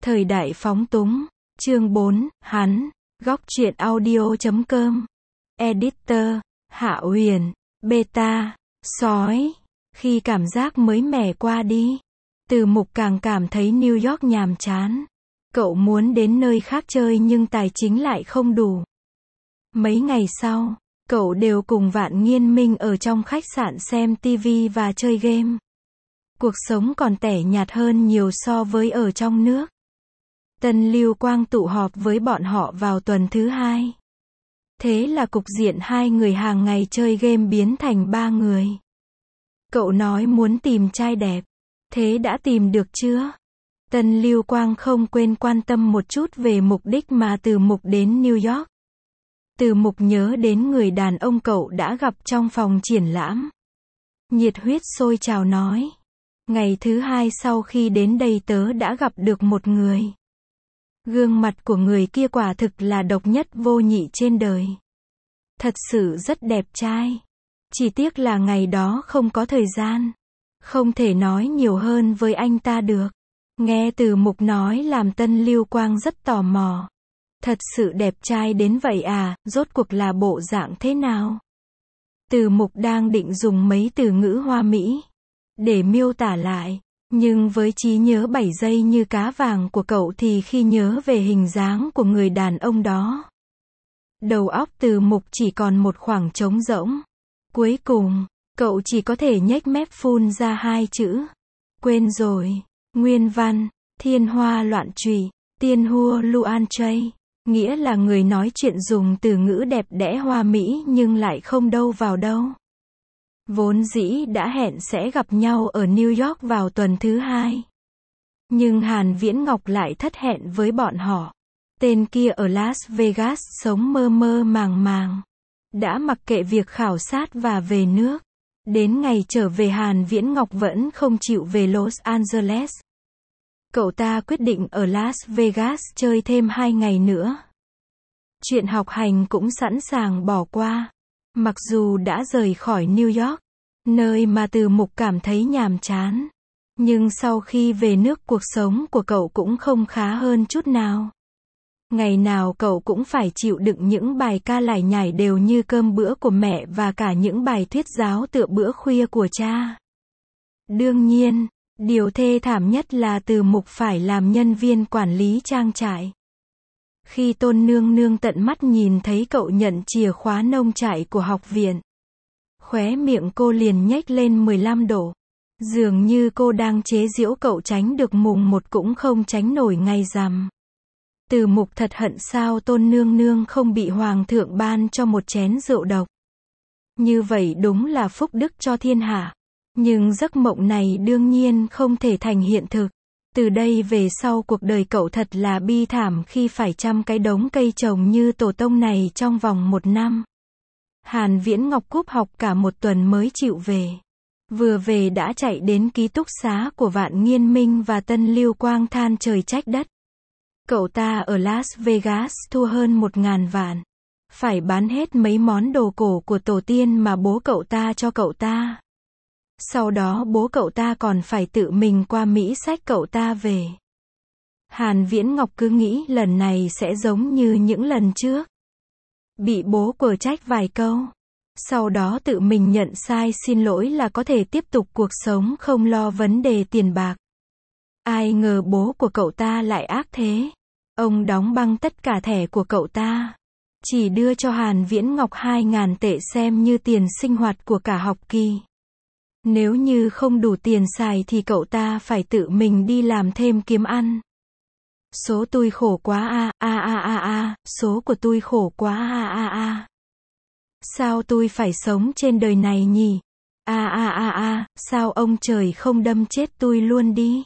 Thời đại phóng túng. Chương 4, hắn. Góc truyện audio.com. Editor. Hạ Huyền. Beta. Sói. Khi cảm giác mới mẻ qua đi, Từ Mục càng cảm thấy New York nhàm chán. Cậu muốn đến nơi khác chơi nhưng tài chính lại không đủ. Mấy ngày sau, cậu đều cùng Vạn Nghiên Minh ở trong khách sạn xem TV và chơi game. Cuộc sống còn tẻ nhạt hơn nhiều so với ở trong nước. Tân Lưu Quang tụ họp với bọn họ vào tuần thứ 2. Thế là cục diện 2 người hàng ngày chơi game biến thành 3 người. Cậu nói muốn tìm trai đẹp. Thế đã tìm được chưa? Tân Lưu Quang không quên quan tâm một chút về mục đích mà Từ Mục đến New York. Từ Mục nhớ đến người đàn ông cậu đã gặp trong phòng triển lãm. Nhiệt huyết sôi trào nói. Ngày thứ 2 sau khi đến đây tớ đã gặp được một người. Gương mặt của người kia quả thực là độc nhất vô nhị trên đời. Thật sự rất đẹp trai. Chỉ tiếc là ngày đó không có thời gian. Không thể nói nhiều hơn với anh ta được. Nghe Từ Mục nói làm Tân Lưu Quang rất tò mò. Thật sự đẹp trai đến vậy à, rốt cuộc là bộ dạng thế nào? Từ Mục đang định dùng mấy từ ngữ hoa mỹ để miêu tả lại, nhưng với trí nhớ 7 giây như cá vàng của cậu thì khi nhớ về hình dáng của người đàn ông đó, đầu óc Từ Mục chỉ còn một khoảng trống rỗng. Cuối cùng, cậu chỉ có thể nhếch mép phun ra 2 chữ. Quên rồi. Nguyên văn: Thiên hoa loạn trụy, tiên hua luan chay. Nghĩa là người nói chuyện dùng từ ngữ đẹp đẽ hoa mỹ nhưng lại không đâu vào đâu. Vốn dĩ đã hẹn sẽ gặp nhau ở New York vào tuần thứ 2. Nhưng Hàn Viễn Ngọc lại thất hẹn với bọn họ. Tên kia ở Las Vegas sống mơ mơ màng màng. Đã mặc kệ việc khảo sát và về nước. Đến ngày trở về Hàn Viễn Ngọc vẫn không chịu về Los Angeles. Cậu ta quyết định ở Las Vegas chơi thêm 2 ngày nữa. Chuyện học hành cũng sẵn sàng bỏ qua. Mặc dù đã rời khỏi New York, nơi mà Từ Mục cảm thấy nhàm chán. Nhưng sau khi về nước cuộc sống của cậu cũng không khá hơn chút nào. Ngày nào cậu cũng phải chịu đựng những bài ca lải nhải đều như cơm bữa của mẹ và cả những bài thuyết giáo tựa bữa khuya của cha. Đương nhiên, điều thê thảm nhất là Từ Mục phải làm nhân viên quản lý trang trại. Khi Tôn Nương Nương tận mắt nhìn thấy cậu nhận chìa khóa nông trại của học viện, khóe miệng cô liền nhếch lên 15 độ. Dường như cô đang chế giễu cậu tránh được mùng 1 cũng không tránh nổi ngày rằm. Từ Mục thật hận sao Tôn Nương Nương không bị Hoàng thượng ban cho một chén rượu độc. Như vậy đúng là phúc đức cho thiên hạ. Nhưng giấc mộng này đương nhiên không thể thành hiện thực. Từ đây về sau cuộc đời cậu thật là bi thảm khi phải chăm cái đống cây trồng như tổ tông này trong vòng 1 năm. Hàn Viễn Ngọc cúp học cả 1 tuần mới chịu về. Vừa về đã chạy đến ký túc xá của Vạn Nghiên Minh và Tân Lưu Quang than trời trách đất. Cậu ta ở Las Vegas thua hơn 1.000 vạn. Phải bán hết mấy món đồ cổ của tổ tiên mà bố cậu ta cho cậu ta. Sau đó bố cậu ta còn phải tự mình qua Mỹ xách cậu ta về. Hàn Viễn Ngọc cứ nghĩ lần này sẽ giống như những lần trước. Bị bố quở trách vài câu. Sau đó tự mình nhận sai xin lỗi là có thể tiếp tục cuộc sống không lo vấn đề tiền bạc. Ai ngờ bố của cậu ta lại ác thế. Ông đóng băng tất cả thẻ của cậu ta. Chỉ đưa cho Hàn Viễn Ngọc 2.000 tệ xem như tiền sinh hoạt của cả học kỳ. Nếu như không đủ tiền xài thì cậu ta phải tự mình đi làm thêm kiếm ăn. Số tôi khổ quá số của tôi khổ quá Sao tôi phải sống trên đời này nhỉ? Sao ông trời không đâm chết tôi luôn đi?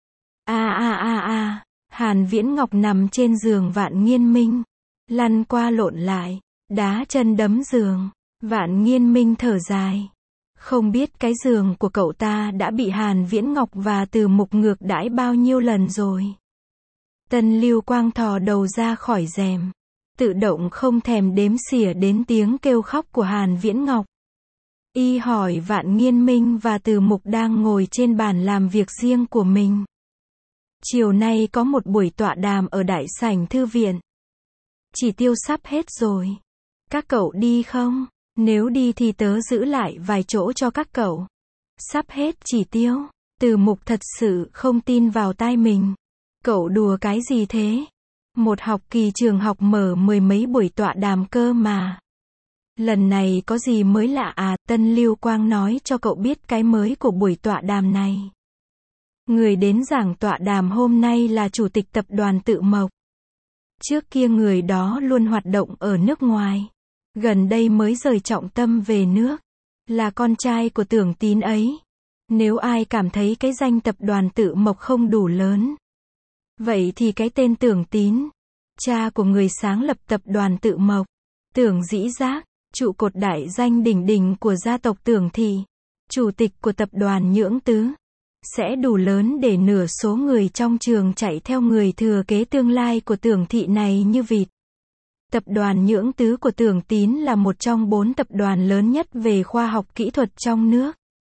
Hàn Viễn Ngọc nằm trên giường Vạn Nghiên Minh, lăn qua lộn lại, đá chân đấm giường. Vạn Nghiên Minh thở dài. Không biết cái giường của cậu ta đã bị Hàn Viễn Ngọc và Từ Mục ngược đãi bao nhiêu lần rồi. Tân Lưu Quang thò đầu ra khỏi rèm, tự động không thèm đếm xỉa đến tiếng kêu khóc của Hàn Viễn Ngọc. Y hỏi Vạn Nghiên Minh và Từ Mục đang ngồi trên bàn làm việc riêng của mình. Chiều nay có một buổi tọa đàm ở đại sảnh thư viện. Chỉ tiêu sắp hết rồi. Các cậu đi không? Nếu đi thì tớ giữ lại vài chỗ cho các cậu. Sắp hết chỉ tiêu. Từ Mục thật sự không tin vào tai mình. Cậu đùa cái gì thế? Một học kỳ trường học mở 10 mấy buổi tọa đàm cơ mà. Lần này có gì mới lạ à? Tân Lưu Quang nói cho cậu biết cái mới của buổi tọa đàm này. Người đến giảng tọa đàm hôm nay là chủ tịch tập đoàn Tự Mộc. Trước kia người đó luôn hoạt động ở nước ngoài. Gần đây mới rời trọng tâm về nước. Là con trai của Tưởng Tín ấy. Nếu ai cảm thấy cái danh tập đoàn Tự Mộc không đủ lớn, vậy thì cái tên Tưởng Tín, cha của người sáng lập tập đoàn Tự Mộc, Tưởng Dĩ Giác, trụ cột đại danh đỉnh đỉnh của gia tộc Tưởng Thị, chủ tịch của tập đoàn Nhưỡng Tứ, sẽ đủ lớn để nửa số người trong trường chạy theo người thừa kế tương lai của Tưởng Thị này như vịt. Tập đoàn Nhưỡng Tứ của Tưởng Tín là một trong 4 tập đoàn lớn nhất về khoa học kỹ thuật trong nước.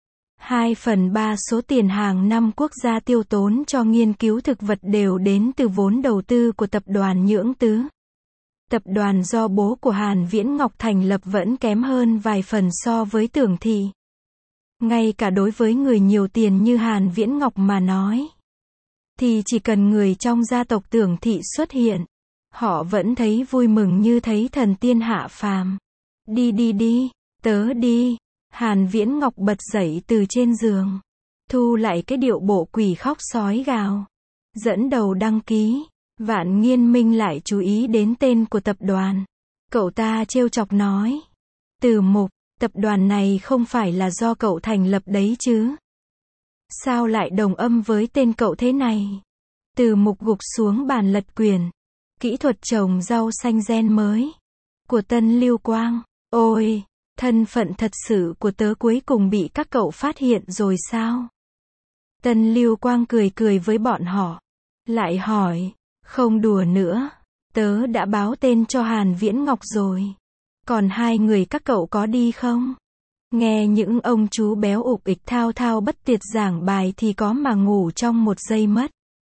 2/3 số tiền hàng năm quốc gia tiêu tốn cho nghiên cứu thực vật đều đến từ vốn đầu tư của tập đoàn Nhưỡng Tứ. Tập đoàn do bố của Hàn Viễn Ngọc thành lập vẫn kém hơn vài phần so với Tưởng Thị. Ngay cả đối với người nhiều tiền như Hàn Viễn Ngọc mà nói, thì chỉ cần người trong gia tộc Tưởng Thị xuất hiện, họ vẫn thấy vui mừng như thấy thần tiên hạ phàm. Đi, tớ đi. Hàn Viễn Ngọc bật dậy từ trên giường, thu lại cái điệu bộ quỷ khóc sói gào, dẫn đầu đăng ký. Vạn Nghiên Minh lại chú ý đến tên của tập đoàn. Cậu ta trêu chọc nói, Từ Mục, tập đoàn này không phải là do cậu thành lập đấy chứ? Sao lại đồng âm với tên cậu thế này? Từ Mục gục xuống bàn lật quyển. Kỹ thuật trồng rau xanh gen mới của Tân Lưu Quang. Ôi, thân phận thật sự của tớ cuối cùng bị các cậu phát hiện rồi sao? Tân Lưu Quang cười với bọn họ. Lại hỏi, không đùa nữa, tớ đã báo tên cho Hàn Viễn Ngọc rồi. Còn 2 người các cậu có đi không? Nghe những ông chú béo ục ịch thao thao bất tuyệt giảng bài thì có mà ngủ trong 1 giây mất.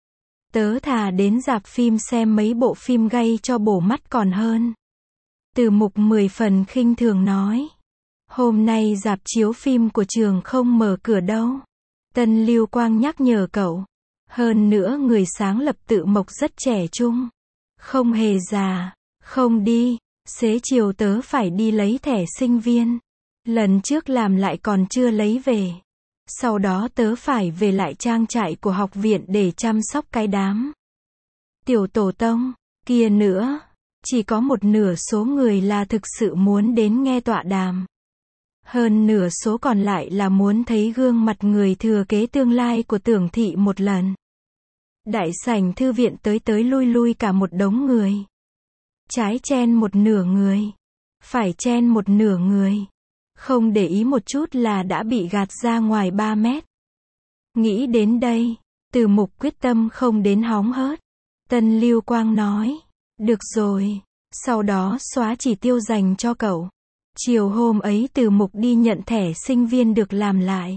Tớ thà đến rạp phim xem mấy bộ phim gay cho bổ mắt còn hơn. Từ Mục 10 phần khinh thường nói. Hôm nay rạp chiếu phim của trường không mở cửa đâu. Tân Lưu Quang nhắc nhở cậu. Hơn nữa người sáng lập Tự Mộc rất trẻ trung. Không hề già. Không đi. Xế chiều tớ phải đi lấy thẻ sinh viên. Lần trước làm lại còn chưa lấy về. Sau đó tớ phải về lại trang trại của học viện để chăm sóc cái đám tiểu tổ tông kia nữa. Chỉ có một nửa số người là thực sự muốn đến nghe tọa đàm. Hơn nửa số còn lại là muốn thấy gương mặt người thừa kế tương lai của Tưởng Thị một lần. Đại sảnh thư viện tới lui cả một đống người. Trái chen một nửa người. Phải chen một nửa người. Không để ý một chút là đã bị gạt ra ngoài 3 mét. Nghĩ đến đây, Từ Mục quyết tâm không đến hóng hớt. Tân Lưu Quang nói, được rồi, sau đó xóa chỉ tiêu dành cho cậu. Chiều hôm ấy Từ Mục đi nhận thẻ sinh viên được làm lại.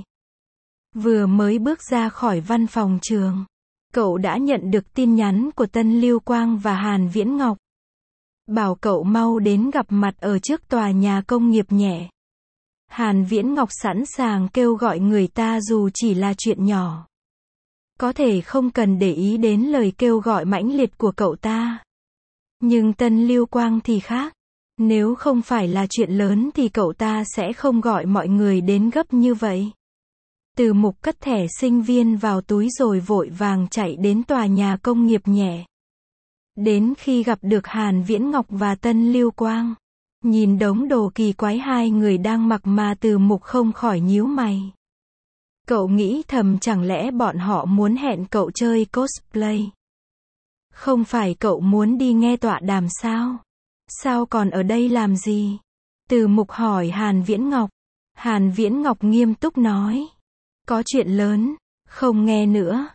Vừa mới bước ra khỏi văn phòng trường, cậu đã nhận được tin nhắn của Tân Lưu Quang và Hàn Viễn Ngọc. Bảo cậu mau đến gặp mặt ở trước tòa nhà công nghiệp nhẹ. Hàn Viễn Ngọc sẵn sàng kêu gọi người ta dù chỉ là chuyện nhỏ. Có thể không cần để ý đến lời kêu gọi mãnh liệt của cậu ta. Nhưng Tân Lưu Quang thì khác. Nếu không phải là chuyện lớn thì cậu ta sẽ không gọi mọi người đến gấp như vậy. Từ Mục cất thẻ sinh viên vào túi rồi vội vàng chạy đến tòa nhà công nghiệp nhẹ. Đến khi gặp được Hàn Viễn Ngọc và Tân Lưu Quang, nhìn đống đồ kỳ quái 2 người đang mặc mà Từ Mục không khỏi nhíu mày. Cậu nghĩ thầm chẳng lẽ bọn họ muốn hẹn cậu chơi cosplay? Không phải cậu muốn đi nghe tọa đàm sao? Sao còn ở đây làm gì? Từ Mục hỏi Hàn Viễn Ngọc. Hàn Viễn Ngọc nghiêm túc nói. Có chuyện lớn, không nghe nữa.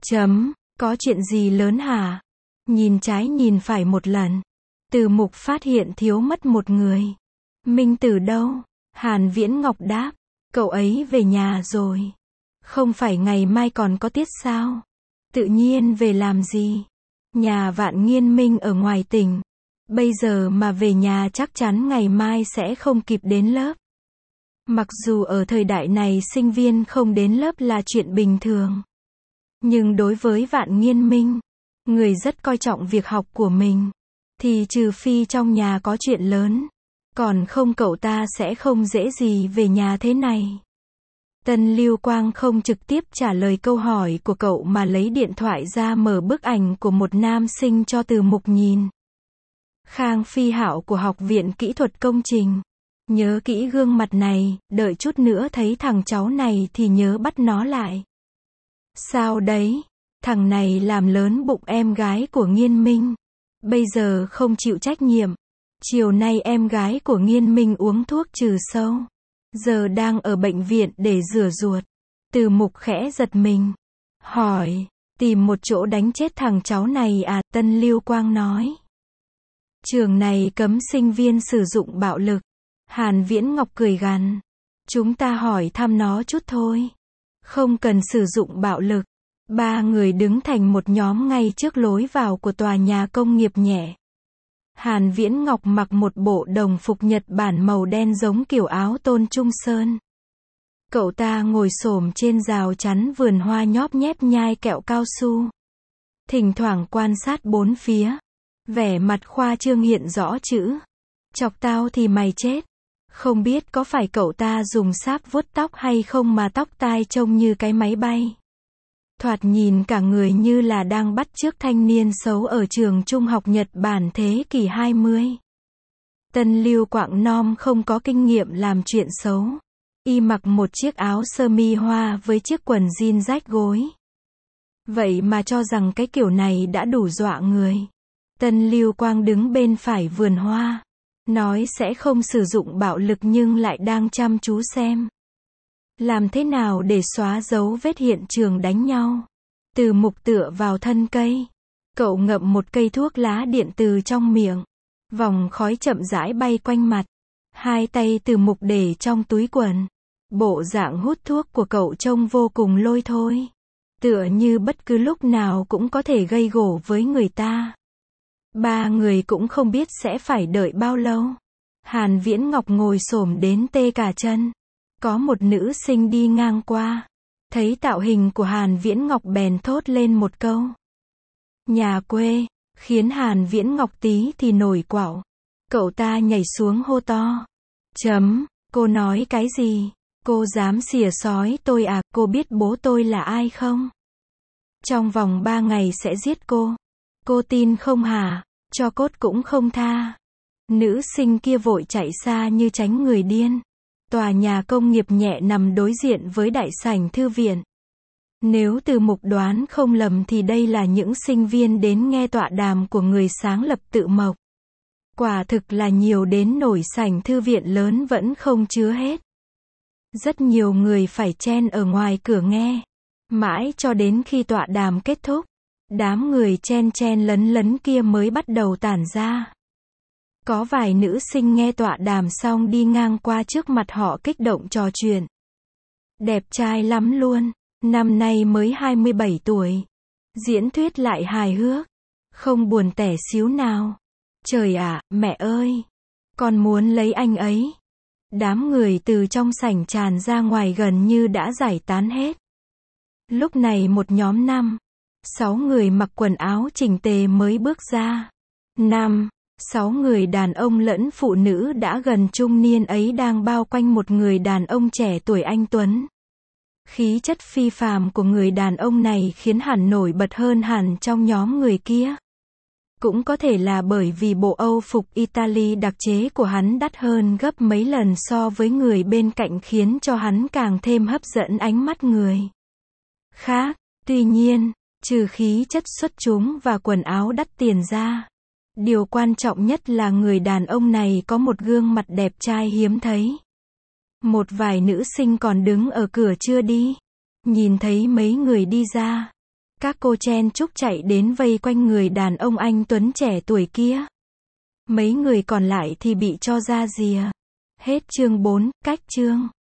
Có chuyện gì lớn hả? Nhìn trái nhìn phải một lần. Từ Mục phát hiện thiếu mất một người. Minh Tử đâu? Hàn Viễn Ngọc đáp. Cậu ấy về nhà rồi. Không phải ngày mai còn có tiết sao? Tự nhiên về làm gì? Nhà Vạn Nghiên Minh ở ngoài tỉnh. Bây giờ mà về nhà chắc chắn ngày mai sẽ không kịp đến lớp. Mặc dù ở thời đại này sinh viên không đến lớp là chuyện bình thường. Nhưng đối với Vạn Nghiên Minh, người rất coi trọng việc học của mình, thì trừ phi trong nhà có chuyện lớn, còn không cậu ta sẽ không dễ gì về nhà thế này. Tân Lưu Quang không trực tiếp trả lời câu hỏi của cậu mà lấy điện thoại ra mở bức ảnh của một nam sinh cho Từ Mục nhìn. Khang Phi Hạo của Học viện Kỹ thuật Công trình. Nhớ kỹ gương mặt này, đợi chút nữa thấy thằng cháu này thì nhớ bắt nó lại. Sao đấy? Thằng này làm lớn bụng em gái của Nghiên Minh. Bây giờ không chịu trách nhiệm. Chiều nay em gái của Nghiên Minh uống thuốc trừ sâu. Giờ đang ở bệnh viện để rửa ruột. Từ Mục khẽ giật mình. Hỏi, tìm một chỗ đánh chết thằng cháu này à? Tân Lưu Quang nói. Trường này cấm sinh viên sử dụng bạo lực. Hàn Viễn Ngọc cười gằn. Chúng ta hỏi thăm nó chút thôi. Không cần sử dụng bạo lực. Ba người đứng thành một nhóm ngay trước lối vào của tòa nhà công nghiệp nhẹ. Hàn Viễn Ngọc mặc một bộ đồng phục Nhật Bản màu đen giống kiểu áo Tôn Trung Sơn. Cậu ta ngồi xổm trên rào chắn vườn hoa nhóp nhép nhai kẹo cao su. Thỉnh thoảng quan sát bốn phía. Vẻ mặt khoa trương hiện rõ chữ. Chọc tao thì mày chết. Không biết có phải cậu ta dùng sáp vuốt tóc hay không mà tóc tai trông như cái máy bay. Thoạt nhìn cả người như là đang bắt chước thanh niên xấu ở trường trung học Nhật Bản thế kỷ 20. Tân Lưu Quạng Nom không có kinh nghiệm làm chuyện xấu. Y mặc một chiếc áo sơ mi hoa với chiếc quần jean rách gối. Vậy mà cho rằng cái kiểu này đã đủ dọa người. Tân Lưu Quang đứng bên phải vườn hoa. Nói sẽ không sử dụng bạo lực nhưng lại đang chăm chú xem. Làm thế nào để xóa dấu vết hiện trường đánh nhau? Từ Mục tựa vào thân cây. Cậu ngậm một cây thuốc lá điện từ trong miệng. Vòng khói chậm rãi bay quanh mặt. Hai tay Từ Mục để trong túi quần. Bộ dạng hút thuốc của cậu trông vô cùng lôi thôi. Tựa như bất cứ lúc nào cũng có thể gây gổ với người ta. Ba người cũng không biết sẽ phải đợi bao lâu. Hàn Viễn Ngọc ngồi xổm đến tê cả chân. Có một nữ sinh đi ngang qua. Thấy tạo hình của Hàn Viễn Ngọc bèn thốt lên một câu. Nhà quê, khiến Hàn Viễn Ngọc tí thì nổi quạo. Cậu ta nhảy xuống hô to. Cô nói cái gì? Cô dám xỉa xói tôi à? Cô biết bố tôi là ai không? Trong vòng 3 ngày sẽ giết cô. Cô tin không hả? Cho cốt cũng không tha. Nữ sinh kia vội chạy xa như tránh người điên. Tòa nhà công nghiệp nhẹ nằm đối diện với đại sảnh thư viện. Nếu Từ Mục đoán không lầm thì đây là những sinh viên đến nghe tọa đàm của người sáng lập Tự Mộc. Quả thực là nhiều đến nổi sảnh thư viện lớn vẫn không chứa hết. Rất nhiều người phải chen ở ngoài cửa nghe. Mãi cho đến khi tọa đàm kết thúc. Đám người chen chen lấn lấn kia mới bắt đầu tản ra. Có vài nữ sinh nghe tọa đàm xong đi ngang qua trước mặt họ kích động trò chuyện. Đẹp trai lắm luôn, năm nay mới 27 tuổi. Diễn thuyết lại hài hước, không buồn tẻ xíu nào. Trời ạ, mẹ ơi, con muốn lấy anh ấy. Đám người từ trong sảnh tràn ra ngoài gần như đã giải tán hết. Lúc này một nhóm 5-6 người mặc quần áo chỉnh tề mới bước ra. 5-6 người đàn ông lẫn phụ nữ đã gần trung niên ấy đang bao quanh một người đàn ông trẻ tuổi anh tuấn. Khí chất phi phàm của người đàn ông này khiến hắn nổi bật hơn hẳn trong nhóm người kia. Cũng có thể là bởi vì bộ Âu phục Italy đặc chế của hắn đắt hơn gấp mấy lần so với người bên cạnh khiến cho hắn càng thêm hấp dẫn ánh mắt người khác. Tuy nhiên, trừ khí chất xuất chúng và quần áo đắt tiền ra, điều quan trọng nhất là người đàn ông này có một gương mặt đẹp trai hiếm thấy. Một vài nữ sinh còn đứng ở cửa chưa đi. Nhìn thấy mấy người đi ra, các cô chen chúc chạy đến vây quanh người đàn ông anh tuấn trẻ tuổi kia. Mấy người còn lại thì bị cho ra rìa. Hết chương 4, cách chương.